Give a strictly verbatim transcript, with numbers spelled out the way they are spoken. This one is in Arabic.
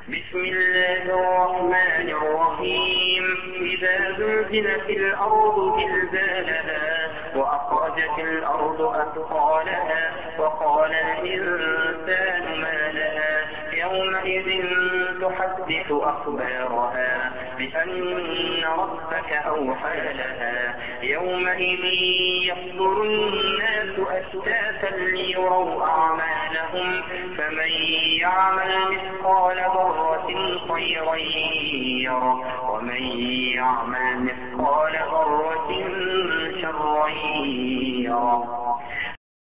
بسم الله الرحمن الرحيم. إذا زلزلت الأرض زلزالها وأخرجت الأرض أثقالها وقال الإنسان ما لها يومئذ تحدث أخبارها بأن ربك أوحى لها يومئذ يصدر الناس أشتاتا ليروا أعمالهم فمن يعمل مثقال ذرة خيرا يره ومن يعمل مثقال ذرة شرا يره.